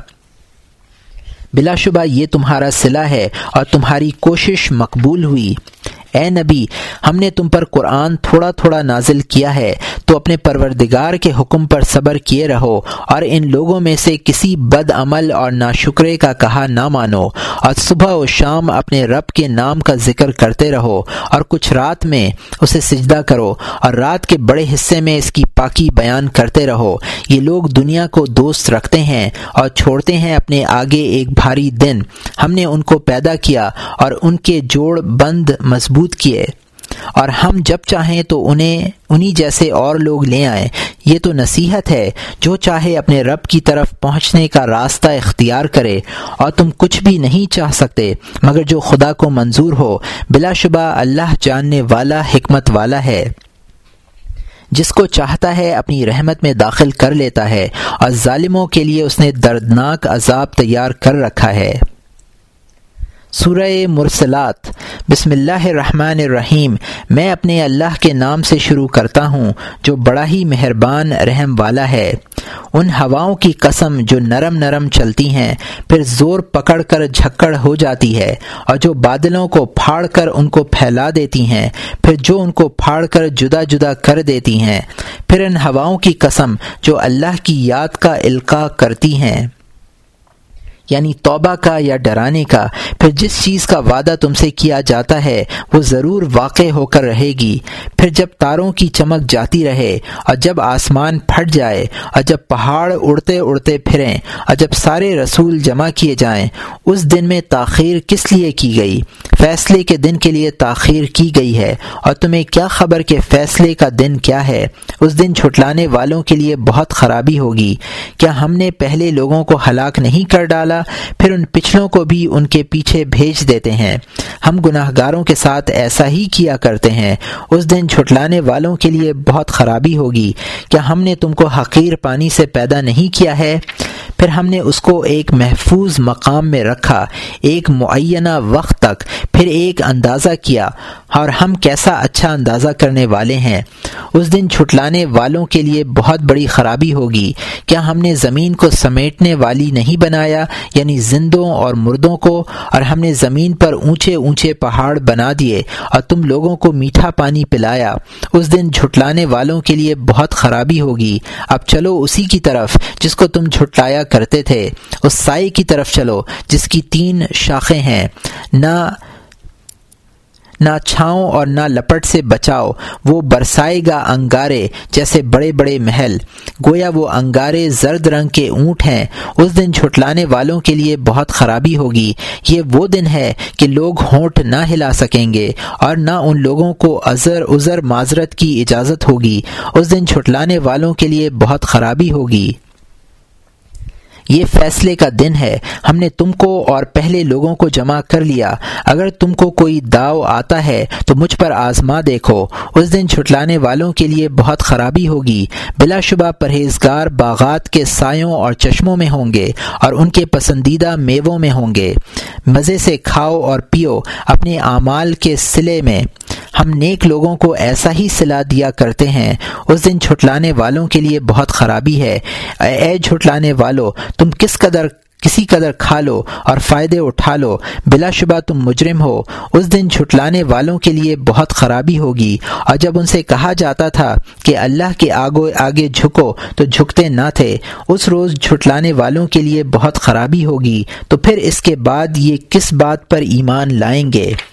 بلا شبہ یہ تمہارا صلہ ہے اور تمہاری کوشش مقبول ہوئی۔ اے نبی، ہم نے تم پر قرآن تھوڑا تھوڑا نازل کیا ہے، تو اپنے پروردگار کے حکم پر صبر کیے رہو، اور ان لوگوں میں سے کسی بد عمل اور ناشکرے کا کہا نہ مانو، اور صبح و شام اپنے رب کے نام کا ذکر کرتے رہو، اور کچھ رات میں اسے سجدہ کرو، اور رات کے بڑے حصے میں اس کی پاکی بیان کرتے رہو۔ یہ لوگ دنیا کو دوست رکھتے ہیں اور چھوڑتے ہیں اپنے آگے ایک بھاری دن۔ ہم نے ان کو پیدا کیا اور ان کے جوڑ بند مضبوط کیے، اور ہم جب چاہیں تو انہی جیسے اور لوگ لے آئیں۔ یہ تو نصیحت ہے، جو چاہے اپنے رب کی طرف پہنچنے کا راستہ اختیار کرے، اور تم کچھ بھی نہیں چاہ سکتے مگر جو خدا کو منظور ہو۔ بلا شبہ اللہ جاننے والا، حکمت والا ہے۔ جس کو چاہتا ہے اپنی رحمت میں داخل کر لیتا ہے، اور ظالموں کے لیے اس نے دردناک عذاب تیار کر رکھا ہے۔ سورہ مرسلات۔ بسم اللہ الرحمن الرحیم۔ میں اپنے اللہ کے نام سے شروع کرتا ہوں جو بڑا ہی مہربان رحم والا ہے۔ ان ہواؤں کی قسم جو نرم نرم چلتی ہیں، پھر زور پکڑ کر جھکڑ ہو جاتی ہے، اور جو بادلوں کو پھاڑ کر ان کو پھیلا دیتی ہیں، پھر جو ان کو پھاڑ کر جدا جدا کر دیتی ہیں۔ پھر ان ہواؤں کی قسم جو اللہ کی یاد کا القاء کرتی ہیں، یعنی توبہ کا یا ڈرانے کا۔ پھر جس چیز کا وعدہ تم سے کیا جاتا ہے وہ ضرور واقع ہو کر رہے گی۔ پھر جب تاروں کی چمک جاتی رہے، اور جب آسمان پھٹ جائے، اور جب پہاڑ اڑتے اڑتے پھریں، اور جب سارے رسول جمع کیے جائیں، اس دن میں تاخیر کس لیے کی گئی؟ فیصلے کے دن کے لیے تاخیر کی گئی ہے، اور تمہیں کیا خبر کہ فیصلے کا دن کیا ہے؟ اس دن جھٹلانے والوں کے لیے بہت خرابی ہوگی۔ کیا ہم نے پہلے لوگوں کو ہلاک نہیں کر ڈالا؟ پھر ان پچھلوں کو بھی ان کے پیچھے بھیج دیتے ہیں۔ ہم گناہگاروں کے ساتھ ایسا ہی کیا کرتے ہیں۔ اس دن جھٹلانے والوں کے لیے بہت خرابی ہوگی۔ کیا ہم نے تم کو حقیر پانی سے پیدا نہیں کیا ہے؟ پھر ہم نے اس کو ایک محفوظ مقام میں رکھا، ایک معینہ وقت تک، پھر ایک اندازہ کیا، اور ہم کیسا اچھا اندازہ کرنے والے ہیں۔ اس دن جھٹلانے والوں کے لیے بہت بڑی خرابی ہوگی۔ کیا ہم نے زمین کو سمیٹنے والی نہیں بنایا، یعنی زندوں اور مردوں کو، اور ہم نے زمین پر اونچے اونچے پہاڑ بنا دیے، اور تم لوگوں کو میٹھا پانی پلایا۔ اس دن جھٹلانے والوں کے لیے بہت خرابی ہوگی۔ اب چلو اسی کی طرف جس کو تم جھٹلایا کرتے تھے، اس سائے کی طرف چلو جس کی 3 شاخیں ہیں، نہ چھاؤں اور نہ لپٹ سے بچاؤ۔ وہ برسائے گا انگارے جیسے بڑے بڑے محل، گویا وہ انگارے زرد رنگ کے اونٹ ہیں۔ اس دن جھٹلانے والوں کے لیے بہت خرابی ہوگی۔ یہ وہ دن ہے کہ لوگ ہونٹ نہ ہلا سکیں گے، اور نہ ان لوگوں کو عذر معذرت کی اجازت ہوگی۔ اس دن جھٹلانے والوں کے لیے بہت خرابی ہوگی۔ یہ فیصلے کا دن ہے، ہم نے تم کو اور پہلے لوگوں کو جمع کر لیا، اگر تم کو کوئی داؤ آتا ہے تو مجھ پر آزما دیکھو، اس دن جھٹلانے والوں کے لیے بہت خرابی ہوگی۔ بلا شبہ پرہیزگار باغات کے سایوں اور چشموں میں ہوں گے اور ان کے پسندیدہ میووں میں ہوں گے۔ مزے سے کھاؤ اور پیو اپنے اعمال کے صلے میں، ہم نیک لوگوں کو ایسا ہی صلہ دیا کرتے ہیں، اس دن جھٹلانے والوں کے لیے بہت خرابی ہے۔ اے جھٹلانے والو، تم کسی قدر کھا لو اور فائدے اٹھا لو، بلا شبہ تم مجرم ہو، اس دن جھٹلانے والوں کے لیے بہت خرابی ہوگی۔ اور جب ان سے کہا جاتا تھا کہ اللہ کے آگے جھکو تو جھکتے نہ تھے، اس روز جھٹلانے والوں کے لیے بہت خرابی ہوگی، تو پھر اس کے بعد یہ کس بات پر ایمان لائیں گے؟